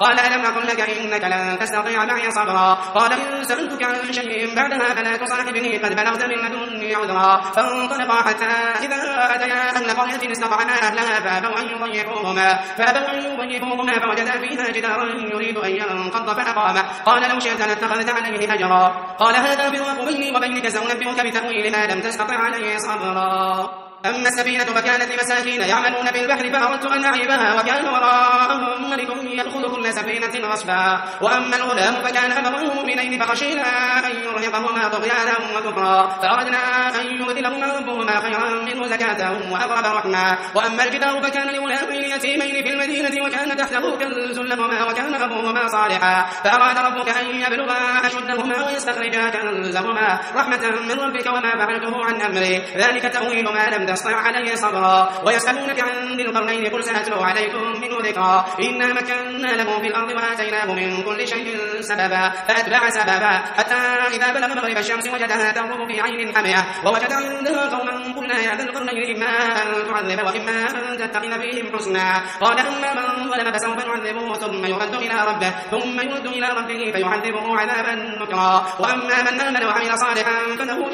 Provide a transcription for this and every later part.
قال ألم أقل لك إنك لن تستطيع معي صبرا قال إن سألتك عن شيء بعدها فلا تصاحبني قد بلغت من لدني عذرا فانطلقا حتى إذا أتيا أهل قرية استطعما أهلها فأبوا أن يضيفوهما فوجدا فيها جدارا يريد أن ينقض فأقامه قال لو شئت لاتخذت عليه أجرا قال هذا فراق بيني وبينك سأنبئك بتأويل ما لم تستطع عليه صبرا أما السفينة فكانت لمساكين يعملون بالبحر فأردت أن أعيبها وكان وراءهم ملك يأخذ كل سفينة غصبا وأما الغلام فكان أبواه مؤمنين فخشينا أن يرهقهما طغيانا وكفرا فأردنا أن يبدلهما ربهما خيرا منه زكاة وأقرب رحما وأما الجدار فكان لغلامين يتيمين في المدينة وكان تحته كنز لهما وكان أبوهما صالحا فأراد ربك أن يبلغا أشدهما ويستخرجا كنزهما رحمة من ربك وما فعلته عن أمري ذلك تأويل ما لم تستطع عليه صبرا ويسألونك عن ذي القرنين قل سأتلو عليكم منه ذكرا إنا مكنا له في الأرض وآتيناه من كل شيء سببا فأتبع سببا حتى إذا بلغ مغرب الشمس وجدها تغرب في عين حمية ووجد عندها قوما قلنا يا ذا القرنين إما أن تعذب وإما أن تتخذ فيهم حسنا قال أما من ظلم فسوف نعذبه ثم يرد إلى ربه فيعذبه عذابا نكرا وأما من آمن وعمل صالحا فله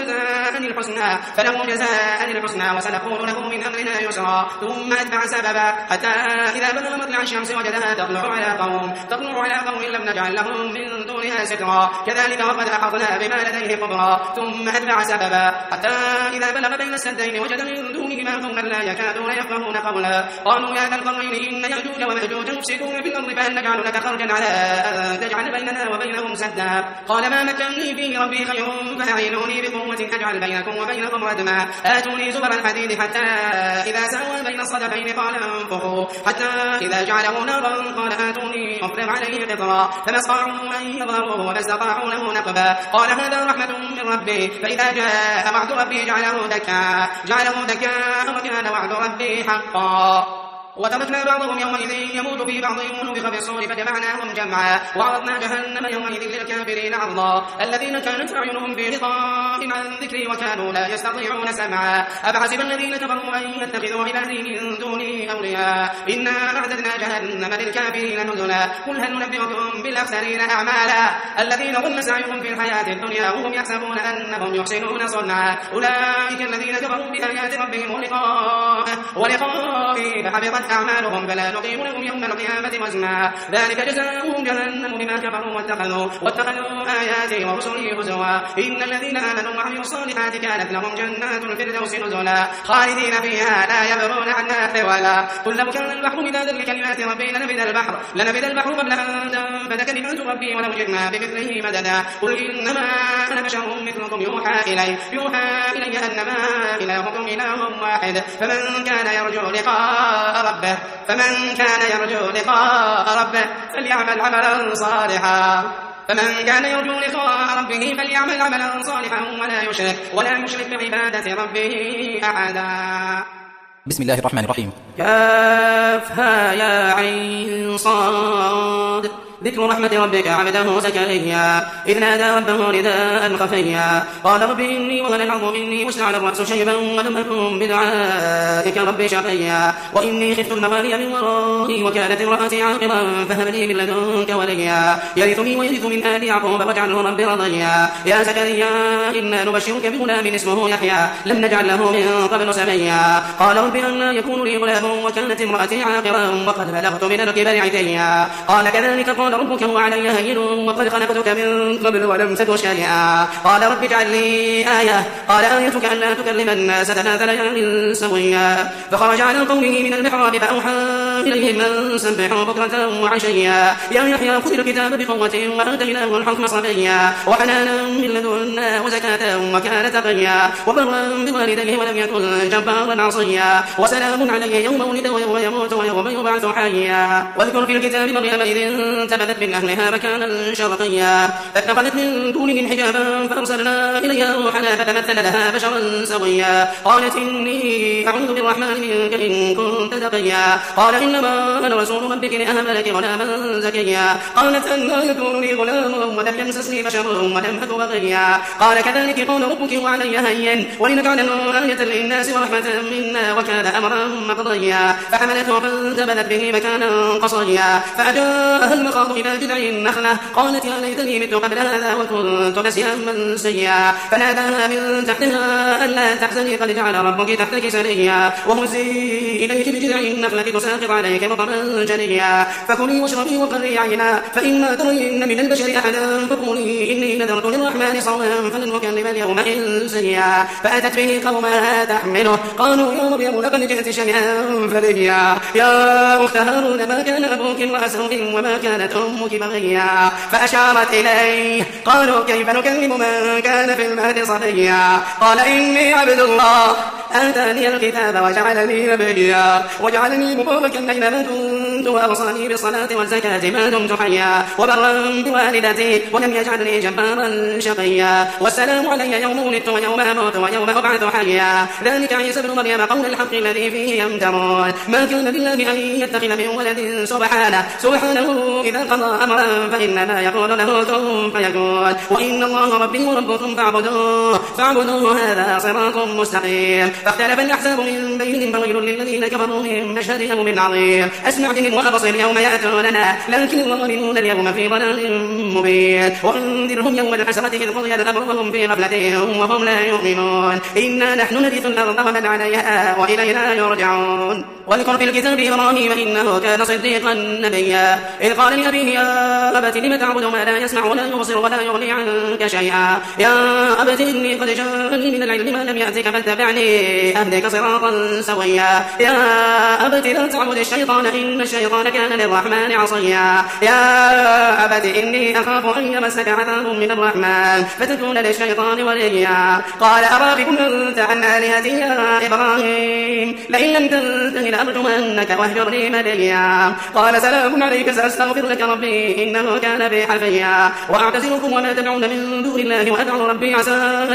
جزاء الحسنى وسنقول له من أمرنا يسرا ثم أتبع سببا حتى إذا بلغ مطلع الشمس وجدها تطلع على قوم لم نجعل لهم من دونها سترا كذلك وقد أحطنا بما لديه خبرا ثم أتبع سببا حتى إذا بلغ بين السدين وجد من دونهما قوما لا يكادون يفقهون قولا قالوا يا ذا القرنين إن يأجوج ومأجوج مفسدون في الأرض فهل نجعل لك خرجا على أن تجعل بيننا وبينهم سدا قال ما مكنني فيه ربي خير فأعينوني بقوة أجعل بينكم وبينهم ردما آتوني زبر الحديد حتى إذا ساوى بين الصدفين قال انفخوا حتى إذا جعله نارا قال آتوني أفرغ عليه قطرا فما استطاعوا أن يظهروه وما استطاعوا له نقبا قال هذا رحمة من ربي فإذا جاء وعد ربي جعله دكا وكان وعد ربي حقا وتركنا بعضهم يومئذ يموت في بعض ونفخ في الصور فجمعناهم جمعا وعرضنا جهنم يومئذ للكافرين عرضا الذين كانت أعينهم في غطاء عن ذكري وكانوا لا يستطيعون سمعا أفحسب الذين كفروا أن يتخذوا عبادي من دوني أولياء إنا أعددنا جهنم للكافرين نزلا قل هل ننبئكم بالأخسرين أعمالا الذين ضل سعيهم في الحياة الدنيا وهم يحسبون أنهم يحسنون صنعا أولئك الذين كفروا بآيات ربهم ولقائه فحبطت أعمالهم فلا نقيم لهم يوم القيامة وزنا ذلك جزاؤهم جهنم بما كفروا واتخذوا آياتي ورسلي هزوا إن الذين آمنوا وعملوا الصالحات كانت لهم جنات الفردوس نزلا خالدين فيها لا يبغون عنها حولا قل لو كان البحر مدادا لكلمات ربي لنفد البحر قبل أن تنفد كلمات ربي ولو جئنا بمثله مددا قل إنما أنا بشر مثلكم يوحى إلي أنما إلهكم إله واحد فمن كان يرجو لقاء ربه فليعمل عملا صالحا ولا يشرك بعبادة ربه أحدا. بسم الله الرحمن الرحيم. كافها يا عين صاد ذكر رحمة ربك عبده زكريا إذ نادى ربه نداء خفيا قال رب إني وهن العظم مني واشتعل الرأس شيبا ولم أكن بدعائك ربي شقيا وإني خفت الموالي من ورائي وكانت امرأتي عاقرا فهب لي من لدنك وليا يرثني ويرث من آل يعقوب واجعله ربي رضيا يا زكريا إنا نبشرك بغلام اسمه يحيى لم نجعل له من قبل سميا قال رب أنى يكون لي غلام وكانت امرأتي عاقرا وقد بلغت من الكبر عتيا قال كذلك قال ربك هو علي هين وقد خلقتك من قبل ولم تك شيئا قال رب اجعل لي آية قال آيتك ألا تكلم الناس 3 ليال سويا فخرج على قومه من المحراب فأوحى إليهم أن سبحوا بكرة وعشيا يا يحيى خذ الكتاب بقوة وآتيناه الحكم صبيا وحنانا من لدنا وزكاة وكان تقيا وبرا بوالديه ولم يكن جبارا عصيا وسلام عليه يوم ولد ويوم يموت ويوم يبعث حيا واذكر في الكتاب مريم إذ فانتبذت من أهلها مكانا شرقيا فاتخذت من دونهم حجابا فأرسلنا إليها روحنا فتمثل لها بشرا سويا قالت إني أعوذ بالرحمن منك إن كنت تقيا قال إنما أنا رسول ربك لأهب لك غلاما زكيا قالت أنى يكون لي غلام ولم يمسسني بشر ولم أك بغيا قال كذلك قول ربك وعلي هين ولنجعله آية للناس ورحمة منا وكان أمرا مقضيا فحملته فانتبذت به مكانا قصيا فأجاءها المخاض إلى جذع النخلة قالت يا ليتني مت قبل هذا وكنت نسيا منسيا فناداها من تحتها ألا تحزني قد جعل ربك تحتك سريا وهزي إليك بجذع النخلة تساقط عليك مطرا جنيا فكلي واشربي وقري عينا فإما ترين من البشر أحدا فقولي إني نذرت للرحمن صوما فلن أكلم اليوم إنسيا فأتت به قومها تحمله قالوا يا مريم لقد جئت شيئا فريا يا أخت هارون ما كان أبوك امرأ سوء وما كانت أمك بغيا فأشارت إليه قالوا كيف نكلم من كان في المهد صبيا قال إني عبد الله آتاني الكتاب وجعلني نبيا وجعلني مباركا أينما كنت وأوصاني بالصلاة والزكاة ما دمت حيا وبرا بوالدتي ولم يجعلني جبارا شقيا والسلام علي يوم ولدت ويوم أموت ويوم أبعث حيا ذلك عيسى ابن مريم قول الحق الذي فيه يمترون ما كان لله أن يتخذ من ولد سبحانه إذا قضى أمرا فإنما يقول له كن فيكون وإن الله ربي وربكم فاعبدوه هذا صراط مستقيم فاختلف الأحزاب من بينهم فويل للذين كفروا من مشهد يوم عظيم أسمع بهم وأبصر يوم يأتوننا لكن الظالمون اليوم في ضلال مبين وأنذرهم يوم الحسرة إذ قضي الأمر وهم في غفلتهم وهم لا يؤمنون إنا نحن نرث الأرض ومن عليها وإلينا يرجعون واذكر في الكتاب إبراهيم إنه كان صديقا نبيا إذ قال لأبيه يا أبت لم تعبد ما لا يسمع ولا يبصر ولا يغني عنك شيئا يا أبت إني قد جاءني من العلم ما لم يأتك فاتبعني أهدك صراطا سويا يا أبت لا تعبد الشيطان إن الشيطان كان للرحمن عصيا يا أبت إني أخاف أن يمسك عذاب من الرحمن فتكون للشيطان وليا قال أراغب أنت عن آلهتي يا إبراهيم لئن لم تنته لأرجمنك واهجرني مليا قال سلام عليك سأستغفر لك ربي إنه كان بي حفيا وأعتزلكم وما تدعون من دون الله وأدعو ربي عسى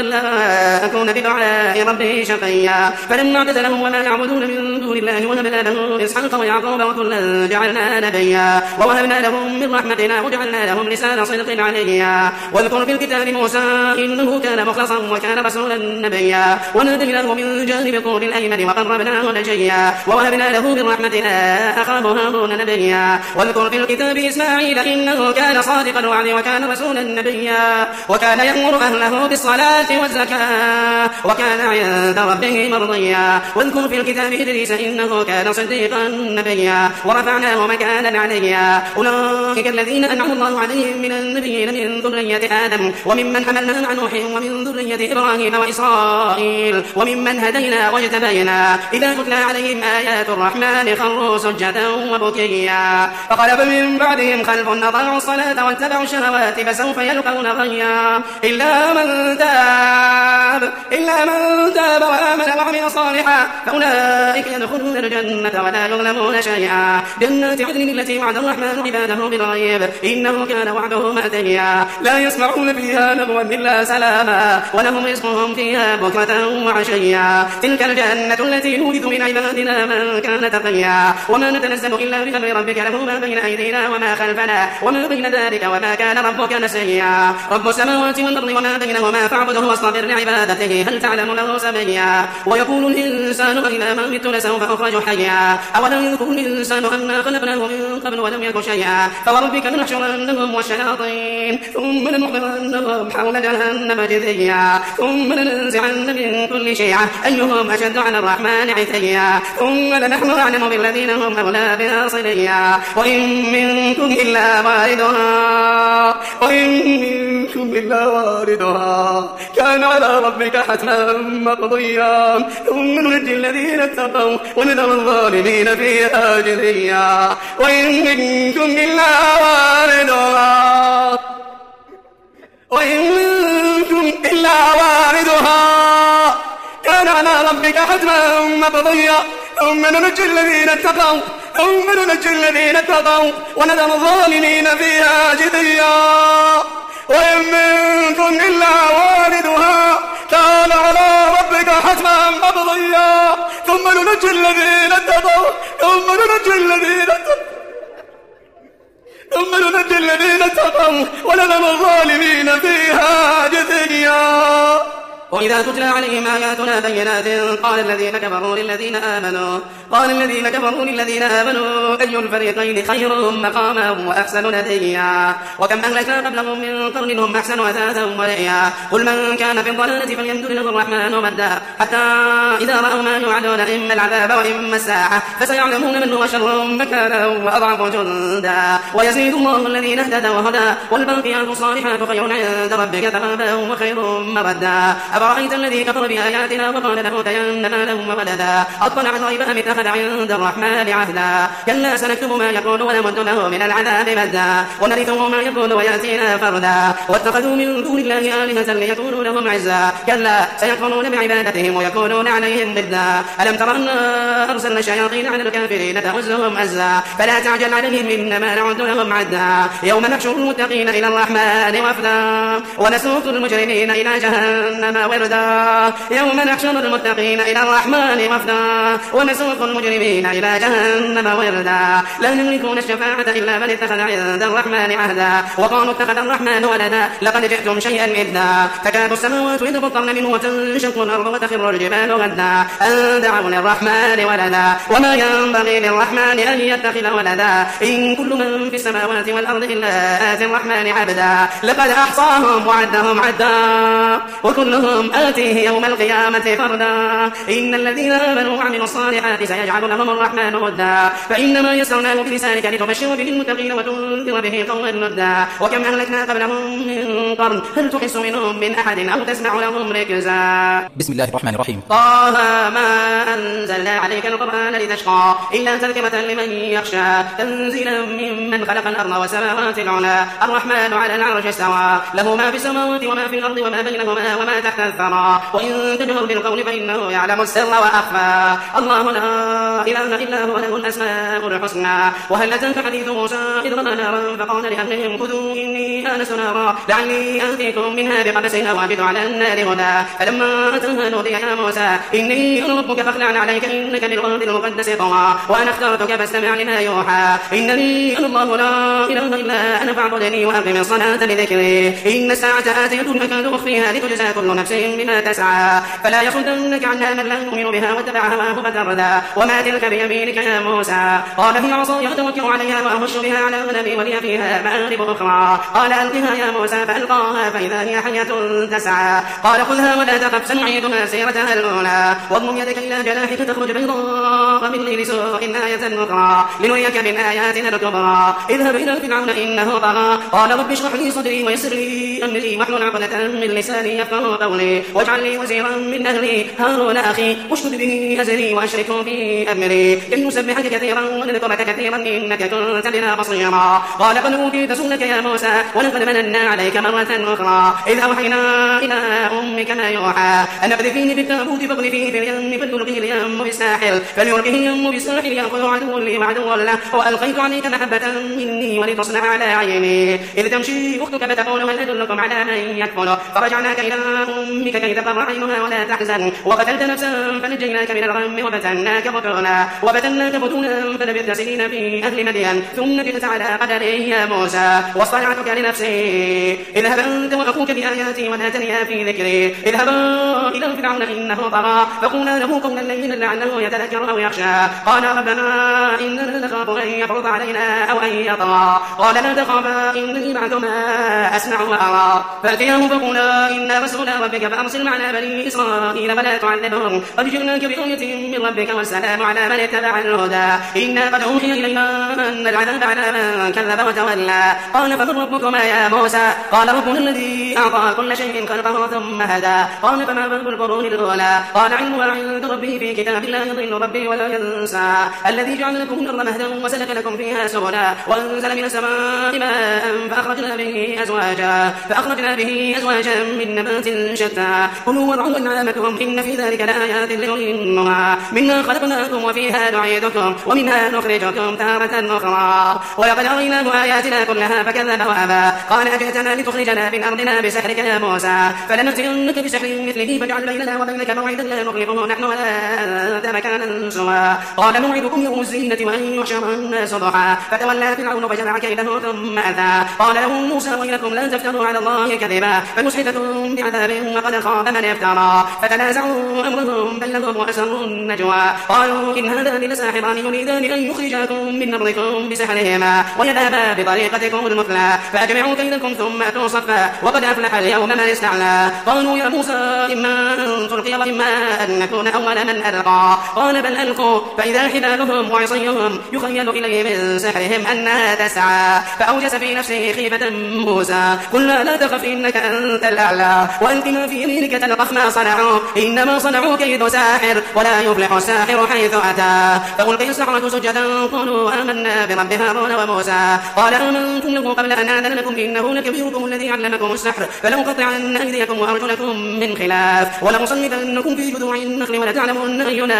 ألا أكون بدعاء ربي شقيا فلما اعتزلهم وما يعبدون من دون الله وهبنا له إسحاق ويعقوب وكلا جعلنا نبيا ووهبنا لهم من رحمتنا وجعلنا لهم لسان صدق عليا واذكر في الكتاب موسى إنه كان مخلصا وكان رسولا نبيا وناديناه من جانب الطور الأيمن وقربناه نجيا ووهبنا له من رحمتنا أخاه هارون نبيا واذكر في الكتاب إسماعيل إنه كان صادق الوعد وكان رسولا نبيا وكان يأمر أهله بالصلاة والزكاة وكان عند ربه مرضيا واذكر في الكتاب إدريس إنه كان صديقا نبيا ورفعناه مكانا عليا أولئك الذين أنعم الله عليهم من النبيين من ذرية آدم وممن حملنا مع نوح ومن ذرية إبراهيم وإسرائيل وممن هدينا واجتبينا إذا تتلى عليهم آيات الرحمن خروا سجدا وبكيا فخلف من بعدهم خلف أضاعوا الصلاة واتبعوا الشهوات فسوف يلقون غيا إلا من تاب وآمن وعمل صالحا فأولئك يدخلون الجنة ولا يظلمون شيئا جنات عدن التي وعد الرحمن عباده بالغيب إنه كان وعده مأتيا لا يسمعون فيها لغوا إلا سلاما ولهم رزقهم فيها بكرة وعشيا تلك الجنة التي نورث من عبادنا من كان تقيا وما نتنزل إلا بأمر ربك له ما بين أيدينا وما خلفنا وما بين ذلك وما كان ربك نسيا رب السماوات والأرض وما بينهما فاعبده واصطبر لعبادته هل تعلم له سميا ويقول الإنسان إذا ما مت لسوف أخرج حيا أولم يذكر الإنسان أنا خلقناه من قبل ولم يك شيئا فوربك لنحشرنهم والشياطين ثم لنحضرنهم حول جهنم جثيا ثم لننزعن من كل شيعة أيهم أشد على الرحمن عتيا ثم لنحن أعلم بالذين هم أولى بها صليا وإن منكم إلا واردها كان على ربك حتما مقضيا ثم ننجي الذين اتقوا ونذر الظالمين فيها جثيا وإن منكم إلا واردها كان على ربك حتما مقضيا ثم ننجي الذين اتقوا ونذر الظالمين فيها جثيا وإن منكم إلا واردها كان على ربك حتما مقضيا ثم ننجي الذين اتقوا ونذر الظالمين فيها جثيا. وإذا تتلى عليهم آياتنا بينات قال الذين كفروا للذين آمنوا أي الفريقين خير مقاما وأحسن نديا وكم أهلكنا قبلهم من قرن هم أحسن أثاثا ورئيا قل من كان في الضلالة فليمدد له الرحمن مدا حتى إذا رأوا ما يوعدون إما العذاب وإما الساعة فسيعلمون من هو شر مكانا وأضعف جندا ويزيد الله الذين اهتدوا هدى والباقيات الصالحات خير عند ربك ثوابا وخير مردا. أفرأيت الذي كفر بآياتنا وقال لأوتين مالا وولدا أطلع الغيب أم اتخذ عند الرحمن عهدا كلا سنكتب ما يقول ونمد له من العذاب مدا ونرثه ما يقول ويأتينا فردا واتخذوا من دون الله آلهة ليكونوا لهم عزا كلا سيكفرون بعبادتهم ويكونون عليهم ضدا ألم تر أنا أرسلنا الشياطين على الكافرين تؤزهم عزا فلا تعجل عليهم إنما نعد لهم عدا يوم نحشر المتقين إلى الرحمن وفدا ونسوق المجرمين إلى جهنم وردا يوم نحشر المتقين إلى الرحمن وفدا ونسوق المجرمين إلى جهنم وردا لا يملكون الشفاعة إلا من اتخذ عند الرحمن عهدا وقالوا اتخذ الرحمن ولدا لقد جئتم شيئا إدا تكاد السماوات يتفطرن منه وتنشق الأرض وتخر الجبال غدا أن دعوا للرحمن ولدا وما ينبغي للرحمن أن يتخذ ولدا إن كل من في السماوات والأرض إلا آتي الرحمن عبدا لقد أحصاهم وعدهم عدا وكلهم آتيه يوم القيامة فردا إن الذين آمنوا وعملوا الصالحات سيجعل لهم الرحمن ودا فإنما يسرناه بلسانك لتبشر به المتقين وتنذر به قوما لدا وكم أهلكنا قبلهم من قرن هل تحس منهم من أحد أو تسمع لهم ركزا. بسم الله الرحمن الرحيم. طه ما أنزلنا عليك القرآن لتشقى إلا تذكرة لمن يخشى تنزيلا ممن خلق الأرض والسماوات العلى الرحمن على العرش استوى له ما في السماوات وما في الأرض وما بينهما وما تحت الثرى وإن تجهر بالقول فإنه يعلم السر وأخفى الله لا إله إلا هو له الأسماء الحسنى. وهل أتاك حديث موسى إذ رأى نارا فقال لأهلهم خذوا إني آنست نارا لعلي آتيكم منها بقبس أو أجد على النار هدى فلما أتاها نودي يا موسى إني ربك فاخلع عليك إنك بالواد المقدس طوى وأنا اخترتك فاستمع لما يوحى إنني أنا الله لا إله إلا أنا فاعبدني وأقم الصلاة لذكري إن الساعة آتية أكاد أخفيها لتجزى كل نفس بما تسعى فلا يصدنك عنها من لا يؤمن بها واتبع هواه فتردى. وما تلك بيمينك يا موسى قال هي عصاي أتوكل عليها وأهش بها على غنمي ولي فيها مآرب أخرى قال ألقها يا موسى فألقاها فإذا هي حية تسعى قال خذها ولا تخف سنعيدها سيرتها الأولى واضم يدك إلى جناحك تخرج بيضاء من غير سوء آية أخرى لنريك من آياتنا الكبرى اذهب إلى فرعون إنه طغى قال رب اشرح لي صدري ويسر لي أمري واحلل عقدة من لساني يفقهوا قولي واجعل لي وزيرا من أهلي هارون أخي واشدد به أزري وأشركه في أمري كي نسبحك كثيرا ونذكرك كثيرا إنك كنت بنا بصيرا قال قد أوتيت سؤلك يا موسى ولقد مننا عليك مرة أخرى إذ أوحينا إلى أمك ما يوحى أن اقذفيه بالتابوت فاقذفيه في اليم فليلقه اليم بالساحل يأخذ عدو لي وعدو له وألقيت عليك محبة مني ولتصنع على عيني إذ تمشي أختك فتقول هل أدلكم على من يكفل فرجعناك إلى أمك كي تقر عينها ولا تحزن وقتلت نفسا فنجيناك من الغم وفتناك فتونا فلبثت سنين في أهل مدين ثم جئت على قدر يا موسى واصطنعتك لنفسي اذهب أنت وأخوك بآياتي ولا تنيا في ذكري اذهبا إلى فرعون إنه طغى فقولا له قولا لينا لعله يتذكر أو يخشى قال ربنا إننا نخاف أن يفرط علينا أو أن يطغى قال لا تخافا إنني معكما أسمع وأرى فأتياه فقولا إنا رسول ربك فأرسل معنا بني إسرائيل ولا تعذبهم قد جئناك بآية من ربك والسلام على من اتبع الهدى إنا قد أوحي إلينا أن العذاب على من كذب وتولى قال فمن ربكما يا موسى؟ قال ربنا الذي أعطى كل شيء خلقه ثم هدى. قال فما بال القرون الأولى؟ قال علمها عند ربي في كتاب لا يضل ربي ولا ينسى. الذي جعل لكم الأرض مهدا وسلك لكم فيها سبلا وأنزل من السماء ماء فأخرجنا به أزواجا من نبات شتى. كلوا وارعوا أنعامكم إن في ذلك لآيات لأولي النهى. منها خلقناكم وفيها نعيدكم ومنها نخرجكم تارة أخرى. ولقد أريناه آياتنا كلها فكذب وأبى. قال أجئتنا لتخرجنا من أرضنا بسحرك يا موسى فلنأتينك بسحر مثله فاجعل بيننا وبينك موعدا لا نخلفه نحن ولا أنت مكانا سوى. قال موعدكم يوم الزينة وأن يحشر الناس ضحى. فتولى فرعون فجمع كيده ثم أتى. قال لهم موسى ويلكم لا تفتروا على الله كذبا فنسحتكم بعذاب وقد خاب من افترى. فتنازعوا أمرهم بينهم وأسروا النجوى. قالوا إن هذان لساحران يريدان أن يخرجاكم من أرضكم بسحرهما ويذهبا بطريقتكم المثلى فأجمعوا كيدكم ثم أتوا صفا وقد أفلح اليوم من استعلى. قالوا يا موسى إما أن تلقي وإما أن نكون أول من ألقى. قال بل ألقوا فإذا حبالهم وعصيهم يخيل إليه من سحرهم أنها تسعى. فأوجس في نفسه خيفة موسى قلنا لا تخف إنك أنت الأعلى وألق ما في يمينك تلقف ما صنعوا إنما صنعوا كيد ساحر ولا يفلح الساحر حيث أتى. فألقي السحرة سجدا قالوا آمنا برب هارون وموسى. قال آمنتم له قبل أن آذن لكم إنه لكبيركم الذي علمكم السحر فلأقطعن أيديكم وأرجلكم من خلاف ولأصلبنكم في جذوع النخل ولتعلمن أينا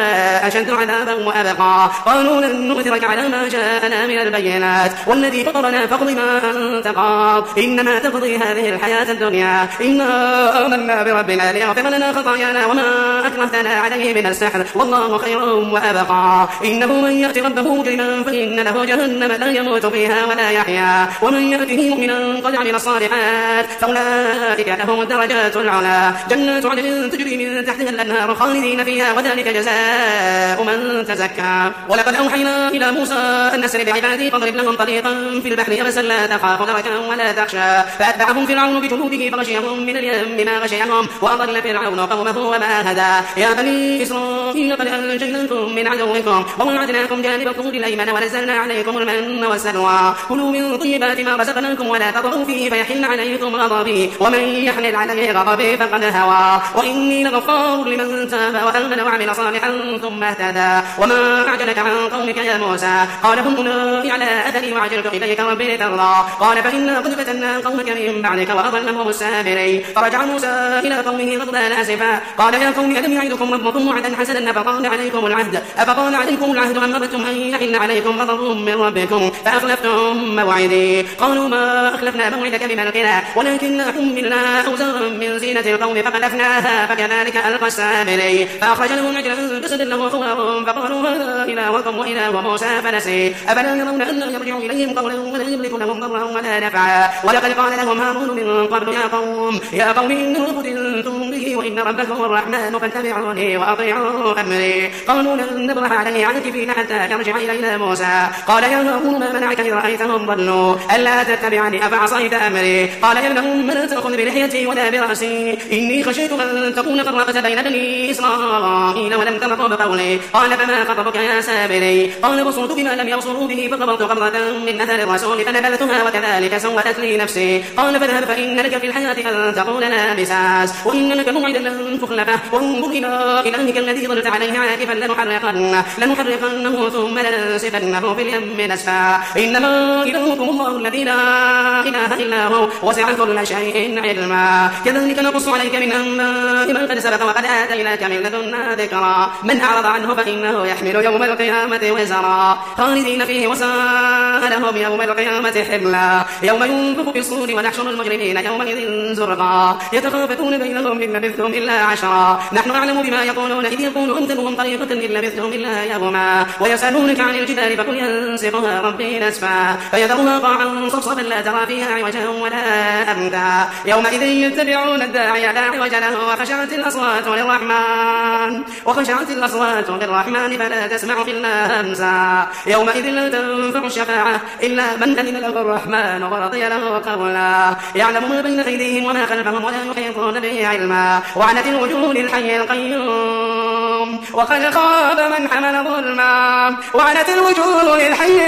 أشد عذابا وأبقى. قالوا لن نؤثرك على ما جاءنا من البينات والذي فطرنا فاقض ما أنت قاض إنما تقضي هذه الحياة الدنيا إنا آمنا بربنا ليغفر لنا خطايانا وما أكرهتنا عليه من السحر والله خير وأبقى. إنه من يأتي ربه مجرما فإن له جهنم لا يموت فيها ولا يحيا ومن يأته مؤمنا قد عمل الصالحات فأولئك لهم الدرجات العلى جنات عدن تجري من تحتها الأنهار خالدين فيها وذلك جزاء من تزكى. ولقد أوحينا إلى موسى أن أسر بعبادي فاضرب لهم طريقا في البحر يبسا لا تخاف دركا ولا تخشى. فأتبعهم فرعون بجنوده فغشيهم من اليم ما غشيهم وأضل فرعون قومه وما هدى. يا بني إسرائيل قد أنجيناكم من عدوكم ووعدناكم جانب الطور الأيمن ونزلنا عليكم المن والسلوى. كلوا من طيبات ما رزقناكم ولا تطغوا فيه فيحل عليكم غضبي ومن يحمل عليه غضبي فقد هوى. وإني لغفار لمن تاب وآمن وعمل صالحا ثم اهتدى. وما أعجلك عن قومك يا موسى؟ قال هم أولئك على أثري وعجلت إليك ربي لترضى. قال فإنا قد فتنا قومك من بعدك وأضلهم السامرين. فرجع موسى إلى قومه غضبان آسفا قال يا قوم ألم يعدكم ربكم وعدا حسنا أفطال عليكم العهد أم أردتم أن يحل عليكم غضب من ربكم فأخلفتم موعدي. قالوا ما أخلفنا موعدك بملكنا ولكننا حملنا أوزارا من زينة القوم فقذفناها فكذلك ألقى السامري. فأخرج لهم عجلا جسدا له خوار فقالوا هذا إلهكم وإله موسى فنسي. أفلا يرون أن يرجع إليهم قولا ولا يملك لهم ضرا ولا نفعا. ولقد قال لهم هارون من قبل يا قوم إنه فتنتم به وإن ربكم الرحمن فاتبعوني وأطيعوا أمري. قالوا لن نبرح عليه عاكفين حتى يرجع إلينا موسى. قال يا هارون ما منعك إذ رأيتهم ضلوا ألا تتبعني أفعصيت أمري؟ قال يا ابن أم لا تأخذ بلحيتي ولا برأسي إني خشيت أن تكون فرقت بين بني إسرائيل ولم ترقب قولي. قال فما خطبك يا سامري؟ قال بصرت بما لم يبصروا به فقبضت قبضة من أثر الرسول فنبذتها وكذلك سولت لي نفسي. قال فاذهب فإن لك في الحياة أن تقول لا مساس وإن لك موعدا لن تخلفه وانظر إلى إلهك الذي ظلت عليه عاكفا لنحرقنه ثم لننسفنه في اليم نسفا. إنما إلهكم الله الذي لا إله إلا هو وسع كل شيء علما. كذلك نقص عليك من أنباء ما قد سبق وقد آتيناك من لدنا ذكرا. من أعرض عنه فإنه يحمل يوم القيامة وزرا خالدين فيه وساء لهم يوم القيامة حملا. يوم ينفخ في الصور ونحشر المجرمين يومئذ زرقا يتخافتون بينهم إن لبثتم إلا عشرا. نحن أعلم بما يقولون إذ يقول أمثلهم طريقة إن لبثتم إلا يوما. ويسألونك عن الجبال فقل ينسفها ربي نسفا فيذرها قاعا صفصفا لا ترى فيها عوجا ولا أمتا. يومئذ يتبعون الداعي لا عوج له وخشعت الأصوات للرحمن فلا تسمع إلا همسا. يومئذ لا تنفع الشفاعة إلا من أذن له الرحمن ورضي له قولا. يعلم ما بين أيديهم وما خلفهم ولا يحيطون به علما. وعنت الوجوه للحي القيوم القيوم وقد خاب من حمل ظلما وعنت الوجوه للحي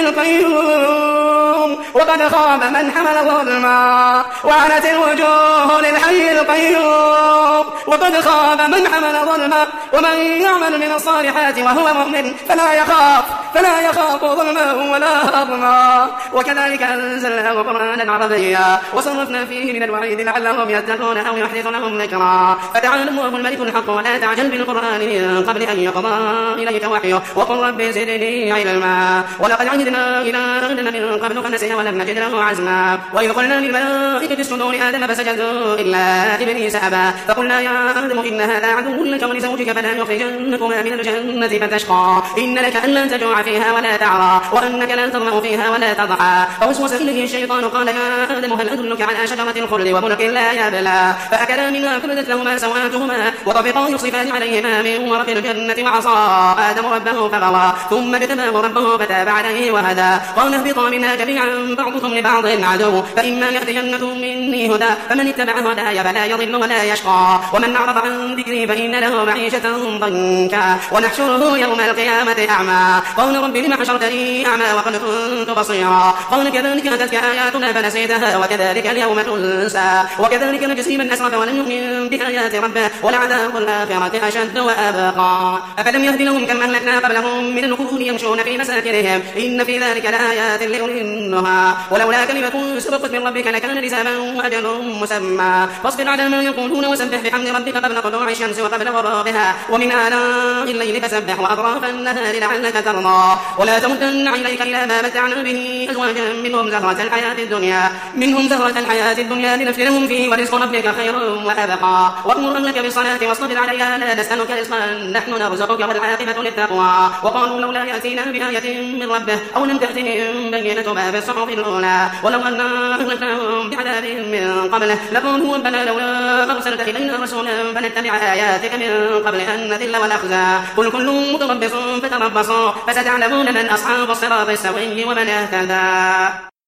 القيوم وقد خاب من حمل ظلما وعنت الوجوه للحي القيوم وقد خاب من حمل ظلما ومن يعمل من الصالحات وهو مؤمن فلا يخاف ظلما ولا هضما وكذلك أنزلناه قرآنا عربيا وصرفنا فيه من الوعيد لعلهم يتقون أو يحدث لهم ذكرا فتعالى الله الملك الحق ولا تعجل بالقرآن من قبل أن يقضى إليك وحيه وقل رب زدني علما ولقد عهدنا إلى آدم من قبل فنسي ولم نجد له عزما وإذ قلنا للملائكة اسجدوا لآدم فسجدوا إلا إبليس أبى فقلنا يا آدم إن هذا عدو لك ولزوجك فلا يخرجنكما من الجنة فتشقى إن لك ألا تجوع فيها ولا تعرى وأنك لا تظمأ فيها ولا تضحى فوسوس إليه الشيطان قال يا آدم هل أدلك على شجرة الخلد وملك لا يبلى فأكلا منها فبدت لهما سواتهما وطفقا يخصفان عليهما من ورق الجنة وعصى آدم ربه فغوى ثم اجتباه ربه فتاب عليه وهدى قال اهبطا منها جميعا بعضكم لبعض عدو فإما يأتينكم مني هدى فمن اتبع هداي فلا يضل ولا يشقى ومن أعرض عن ذكري فإن له معيشة ضنكا ونحشره يوم القيامة أعمى قال رب لم حشرتني أعمى وقد كنت بصيرا قال كذلك أتتك آياتنا فنسيتها وكذلك اليوم تنسى وكذلك نجزي من أسرف ولم يؤمن بآيات ربه ولعذاب الآخرة أشد وأبقى أفلم يهد لهم كم أهلكنا قبلهم من القرون يمشون في مساكنهم إن في ذلك لآيات لأولي النهى ولولا كلمة سبقت من ربك لكان لزاما وأجل مسمى فاصبر على ما يقولون وسبح بحمد ربك قبل طلوع الشمس وقبل غروبها ومن آناء الليل فسبح وأطراف النهار لعلك ترضى ولا تمدن عينيك إلى ما متعنا به أزواجا منهم زهرة الحياة الدنيا لنفتنهم فيه ورزق ربك خير وأبقى وأمر أهلك بالصلاة واصطبر عليها لا نسألك رزقا نحن نرزقك والعاقبة للتقوى وقالوا لولا يأتينا بآية من ربه أو لم تأتهم بينة ما في الصحف الأولى ولو أنا أهلكناهم بعذاب من قبله لقالوا ربنا لولا أرسلت إلينا رسولا فنتبع آياتك من قبل أن نذل ونخزى قل كل متربص فتربصوا فستعلمون من أصحاب الصراط السوي ومن اهتدى.